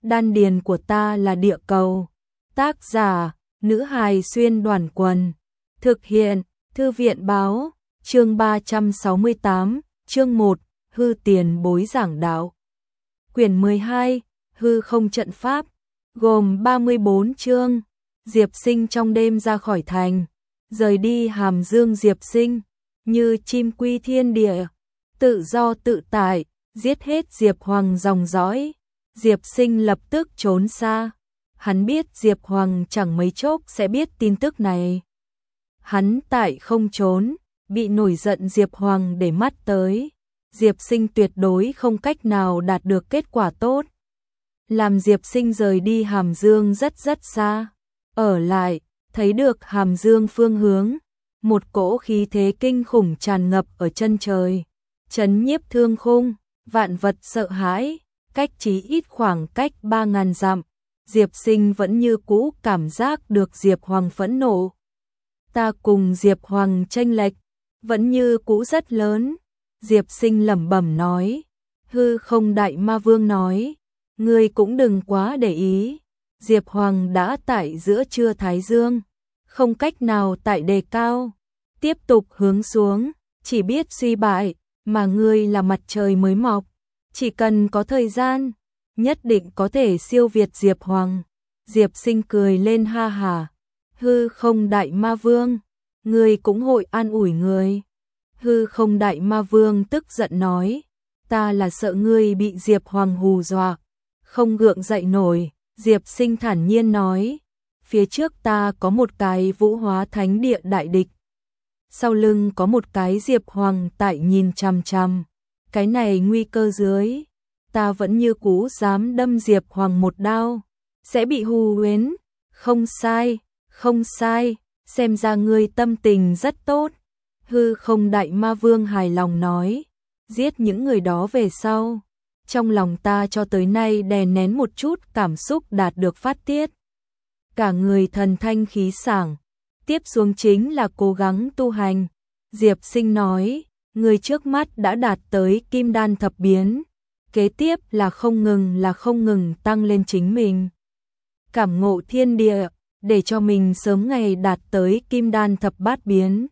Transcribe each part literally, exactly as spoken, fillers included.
Đan điền của ta là địa cầu. Tác giả, nữ hài xuyên đoàn quần. Thực hiện, thư viện báo, chương ba trăm sáu mươi tám, chương một, hư tiền bối giảng đạo. Quyển mười hai, hư không trận pháp, gồm ba mươi bốn chương. Diệp Sinh trong đêm ra khỏi thành, rời đi Hàm Dương. Diệp Sinh như chim quy thiên địa, tự do tự tại, giết hết Diệp Hoàng dòng dõi. Diệp Sinh lập tức trốn xa. Hắn biết Diệp Hoàng chẳng mấy chốc sẽ biết tin tức này. Hắn tại không trốn, bị nổi giận Diệp Hoàng để mắt tới. Diệp Sinh tuyệt đối không cách nào đạt được kết quả tốt. Làm Diệp Sinh rời đi Hàm Dương rất rất xa. Ở lại, thấy được Hàm Dương phương hướng. Một cỗ khí thế kinh khủng tràn ngập ở chân trời. Chấn nhiếp thương khung, vạn vật sợ hãi. Cách chí ít khoảng cách ba ngàn dặm. Diệp Sinh vẫn như cũ cảm giác được Diệp Hoàng phẫn nộ. Ta cùng Diệp Hoàng chênh lệch vẫn như cũ rất lớn. Diệp Sinh lẩm bẩm nói. Hư không đại ma vương nói. Ngươi cũng đừng quá để ý. Diệp Hoàng đã tại giữa trưa Thái Dương. Không cách nào tại đề cao. Tiếp tục hướng xuống. Chỉ biết suy bại. Mà ngươi là mặt trời mới mọc. Chỉ cần có thời gian. Nhất định có thể siêu việt Diệp Hoàng. Diệp Sinh cười lên ha hà. Hư không đại ma vương. Ngươi cũng hội an ủi người. Hư không đại ma vương tức giận nói. Ta là sợ ngươi bị Diệp Hoàng hù dọa. Không gượng dậy nổi. Diệp Sinh thản nhiên nói. Phía trước ta có một cái vũ hóa thánh địa đại địch. Sau lưng có một cái Diệp Hoàng tại nhìn chằm chằm. Cái này nguy cơ dưới. Ta vẫn như cũ dám đâm Diệp Hoàng một đao. Sẽ bị hù huyến. Không sai, không sai. Xem ra ngươi tâm tình rất tốt. Hư không đại ma vương hài lòng nói. Giết những người đó về sau. Trong lòng ta cho tới nay đè nén một chút cảm xúc đạt được phát tiết. Cả người thần thanh khí sảng. Tiếp xuống chính là cố gắng tu hành. Diệp Sinh nói. Người trước mắt đã đạt tới kim đan thập biến. Kế tiếp là không ngừng là không ngừng tăng lên chính mình. Cảm ngộ thiên địa. Để cho mình sớm ngày đạt tới kim đan thập bát biến.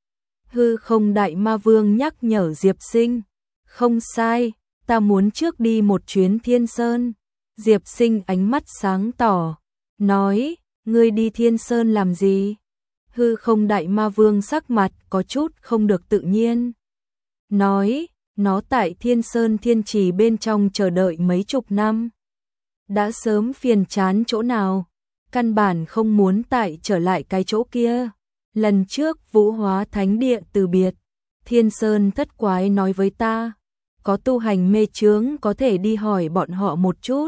Hư không đại ma vương nhắc nhở Diệp Sinh. Không sai, ta muốn trước đi một chuyến Thiên Sơn. Diệp Sinh ánh mắt sáng tỏ. Nói, ngươi đi Thiên Sơn làm gì? Hư không đại ma vương sắc mặt có chút không được tự nhiên. Nói, nó tại Thiên Sơn Thiên Trì bên trong chờ đợi mấy chục năm. Đã sớm phiền chán chỗ nào. Căn bản không muốn tại trở lại cái chỗ kia. Lần trước vũ hóa thánh địa từ biệt. Thiên Sơn thất quái nói với ta. Có tu hành mê chướng có thể đi hỏi bọn họ một chút.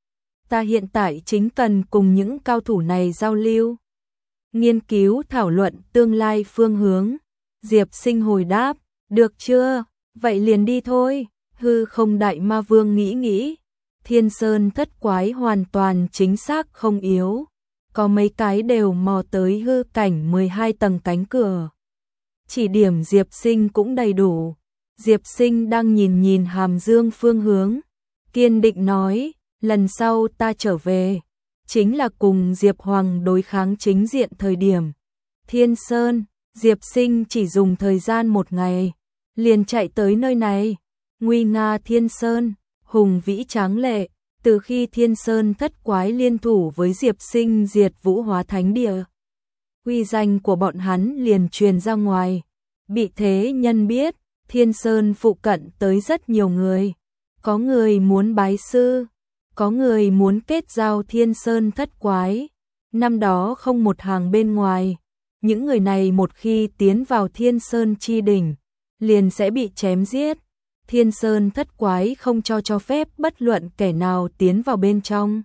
Ta hiện tại chính cần cùng những cao thủ này giao lưu. Nghiên cứu thảo luận tương lai phương hướng. Diệp Sinh hồi đáp. Được chưa? Vậy liền đi thôi. Hư không đại ma vương nghĩ nghĩ. Thiên Sơn thất quái hoàn toàn chính xác không yếu. Có mấy cái đều mò tới hư cảnh mười hai tầng cánh cửa. Chỉ điểm Diệp Sinh cũng đầy đủ. Diệp Sinh đang nhìn nhìn Hàm Dương phương hướng. Kiên định nói, lần sau ta trở về. Chính là cùng Diệp Hoàng đối kháng chính diện thời điểm. Thiên Sơn, Diệp Sinh chỉ dùng thời gian một ngày. Liền chạy tới nơi này. Nguy nga Thiên Sơn, hùng vĩ tráng lệ. Từ khi Thiên Sơn thất quái liên thủ với Diệp Sinh diệt vũ hóa thánh địa. Uy danh của bọn hắn liền truyền ra ngoài. Bị thế nhân biết, Thiên Sơn phụ cận tới rất nhiều người. Có người muốn bái sư, có người muốn kết giao Thiên Sơn thất quái. Năm đó không một hàng bên ngoài. Những người này một khi tiến vào Thiên Sơn chi đỉnh, liền sẽ bị chém giết. Thiên Sơn thất quái không cho cho phép bất luận kẻ nào tiến vào bên trong.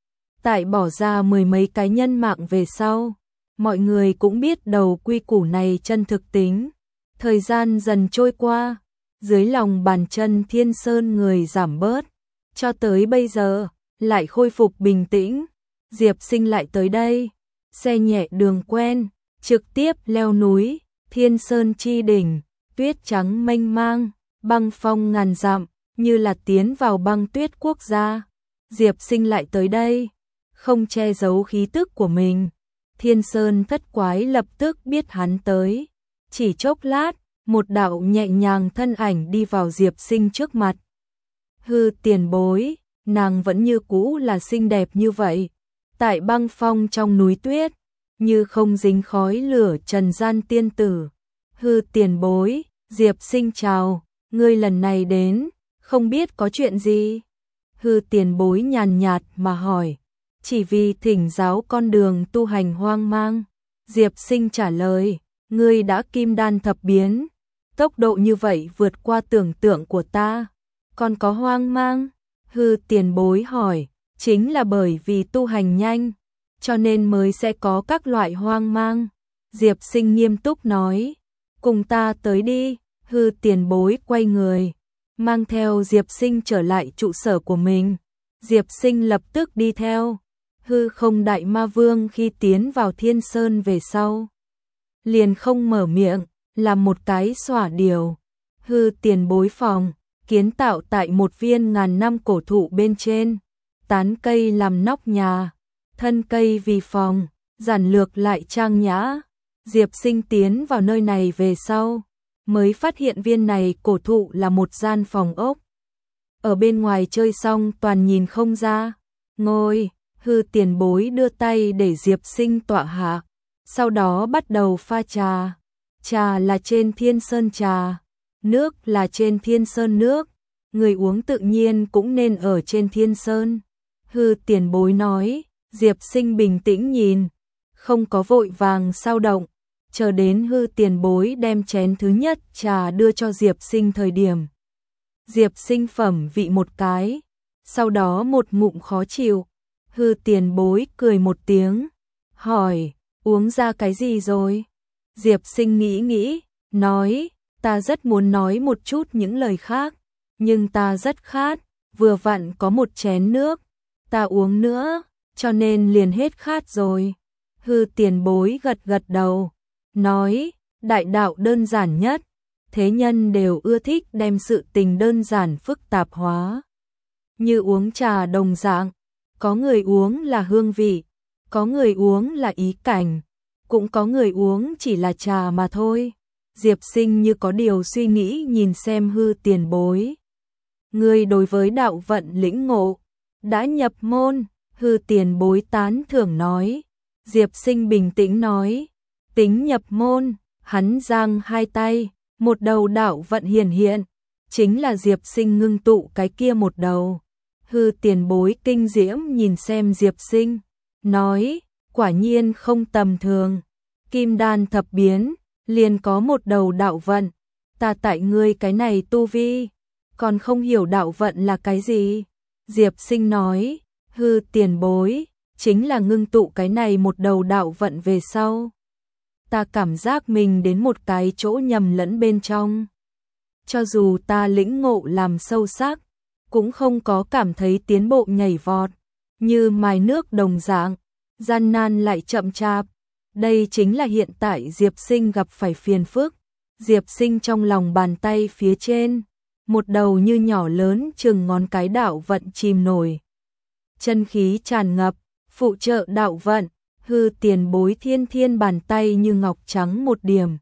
Tại bỏ ra mười mấy cái nhân mạng về sau, mọi người cũng biết đầu quy củ này chân thực tính. Thời gian dần trôi qua, dưới lòng bàn chân Thiên Sơn người giảm bớt, cho tới bây giờ lại khôi phục bình tĩnh. Diệp Sinh lại tới đây, xe nhẹ đường quen, trực tiếp leo núi, Thiên Sơn chi đỉnh, tuyết trắng mênh mang. Băng phong ngàn dặm, như là tiến vào băng tuyết quốc gia. Diệp Sinh lại tới đây, không che giấu khí tức của mình. Thiên Sơn thất quái lập tức biết hắn tới. Chỉ chốc lát, một đạo nhẹ nhàng thân ảnh đi vào Diệp Sinh trước mặt. Hư tiền bối, nàng vẫn như cũ là xinh đẹp như vậy. Tại băng phong trong núi tuyết, như không dính khói lửa trần gian tiên tử. Hư tiền bối, Diệp Sinh chào, ngươi lần này đến, không biết có chuyện gì? Hư tiền bối nhàn nhạt mà hỏi, chỉ vì thỉnh giáo con đường tu hành hoang mang. Diệp Sinh trả lời, ngươi đã kim đan thập biến, tốc độ như vậy vượt qua tưởng tượng của ta, còn có hoang mang? Hư tiền bối hỏi, chính là bởi vì tu hành nhanh, cho nên mới sẽ có các loại hoang mang. Diệp Sinh nghiêm túc nói, cùng ta tới đi. Hư tiền bối quay người, mang theo Diệp Sinh trở lại trụ sở của mình. Diệp Sinh lập tức đi theo. Hư không đại ma vương khi tiến vào Thiên Sơn về sau, liền không mở miệng, làm một cái xỏa điều. Hư tiền bối phòng, kiến tạo tại một viên ngàn năm cổ thụ bên trên, tán cây làm nóc nhà, thân cây vì phòng, giản lược lại trang nhã. Diệp Sinh tiến vào nơi này về sau, mới phát hiện viên này cổ thụ là một gian phòng ốc. Ở bên ngoài chơi xong toàn nhìn không ra. Ngồi, hư tiền bối đưa tay để Diệp Sinh tọa hạ, sau đó bắt đầu pha trà. Trà là trên Thiên Sơn trà, nước là trên Thiên Sơn nước, người uống tự nhiên cũng nên ở trên Thiên Sơn. Hư tiền bối nói. Diệp Sinh bình tĩnh nhìn, không có vội vàng sao động, chờ đến hư tiền bối đem chén thứ nhất trà đưa cho Diệp Sinh thời điểm. Diệp Sinh phẩm vị một cái, sau đó một ngụm khó chịu. Hư tiền bối cười một tiếng, hỏi, uống ra cái gì rồi? Diệp Sinh nghĩ nghĩ, nói, ta rất muốn nói một chút những lời khác, nhưng ta rất khát, vừa vặn có một chén nước, ta uống nữa, cho nên liền hết khát rồi. Hư tiền bối gật gật đầu, nói, đại đạo đơn giản nhất, thế nhân đều ưa thích đem sự tình đơn giản phức tạp hóa. Như uống trà đồng dạng, có người uống là hương vị, có người uống là ý cảnh, cũng có người uống chỉ là trà mà thôi. Diệp Sinh như có điều suy nghĩ nhìn xem hư tiền bối. Người đối với đạo vận lĩnh ngộ, đã nhập môn. Hư tiền bối tán thưởng nói. Diệp Sinh bình tĩnh nói, tính nhập môn. Hắn giang hai tay, một đầu đạo vận hiển hiện, chính là Diệp Sinh ngưng tụ cái kia một đầu. Hư tiền bối kinh diễm nhìn xem Diệp Sinh, nói, quả nhiên không tầm thường, kim đan thập biến, liền có một đầu đạo vận, ta tại ngươi cái này tu vi, còn không hiểu đạo vận là cái gì. Diệp Sinh nói, hư tiền bối, chính là ngưng tụ cái này một đầu đạo vận về sau. Ta cảm giác mình đến một cái chỗ nhầm lẫn bên trong. Cho dù ta lĩnh ngộ làm sâu sắc, cũng không có cảm thấy tiến bộ nhảy vọt, như mài nước đồng dạng, gian nan lại chậm chạp. Đây chính là hiện tại Diệp Sinh gặp phải phiền phức. Diệp Sinh trong lòng bàn tay phía trên, một đầu như nhỏ lớn chừng ngón cái đạo vận chìm nổi. Chân khí tràn ngập, phụ trợ đạo vận, hư tiền bối thiên thiên bàn tay như ngọc trắng một điểm.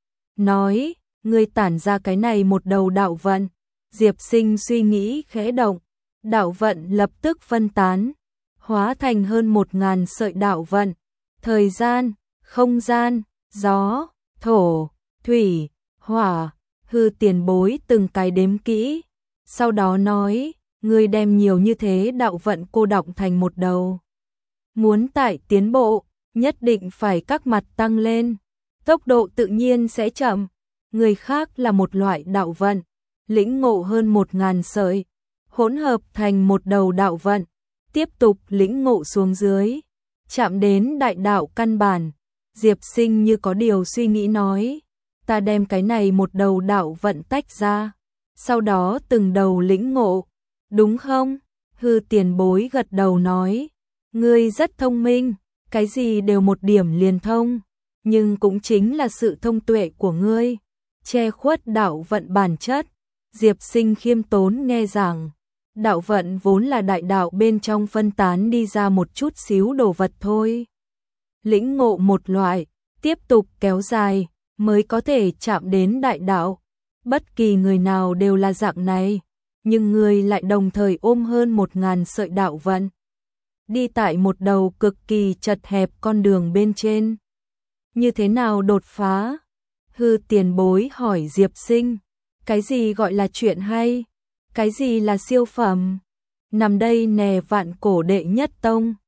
Nói, ngươi tản ra cái này một đầu đạo vận. Diệp Sinh suy nghĩ khẽ động, đạo vận lập tức phân tán, hóa thành hơn một ngàn sợi đạo vận. Thời gian, không gian, gió, thổ, thủy, hỏa, hư tiền bối từng cái đếm kỹ. Sau đó nói, ngươi đem nhiều như thế đạo vận cô đọng thành một đầu. Muốn tại tiến bộ, nhất định phải các mặt tăng lên, tốc độ tự nhiên sẽ chậm. Người khác là một loại đạo vận, lĩnh ngộ hơn một ngàn sợi, hỗn hợp thành một đầu đạo vận, tiếp tục lĩnh ngộ xuống dưới, chạm đến đại đạo căn bản. Diệp Sinh như có điều suy nghĩ nói, ta đem cái này một đầu đạo vận tách ra, sau đó từng đầu lĩnh ngộ, đúng không? Hư tiền bối gật đầu nói, ngươi rất thông minh, cái gì đều một điểm liền thông, nhưng cũng chính là sự thông tuệ của ngươi, che khuất đạo vận bản chất. Diệp Sinh khiêm tốn nghe rằng, Đạo vận vốn là đại đạo bên trong phân tán đi ra một chút xíu đồ vật thôi. Lĩnh ngộ một loại, tiếp tục kéo dài, mới có thể chạm đến đại đạo. Bất kỳ người nào đều là dạng này, nhưng người lại đồng thời ôm hơn một ngàn sợi đạo vận. Đi tại một đầu cực kỳ chật hẹp con đường bên trên. Như thế nào đột phá? Hư tiền bối hỏi Diệp Sinh. Cái gì gọi là chuyện hay? Cái gì là siêu phẩm? Nằm đây nè vạn cổ đệ nhất tông.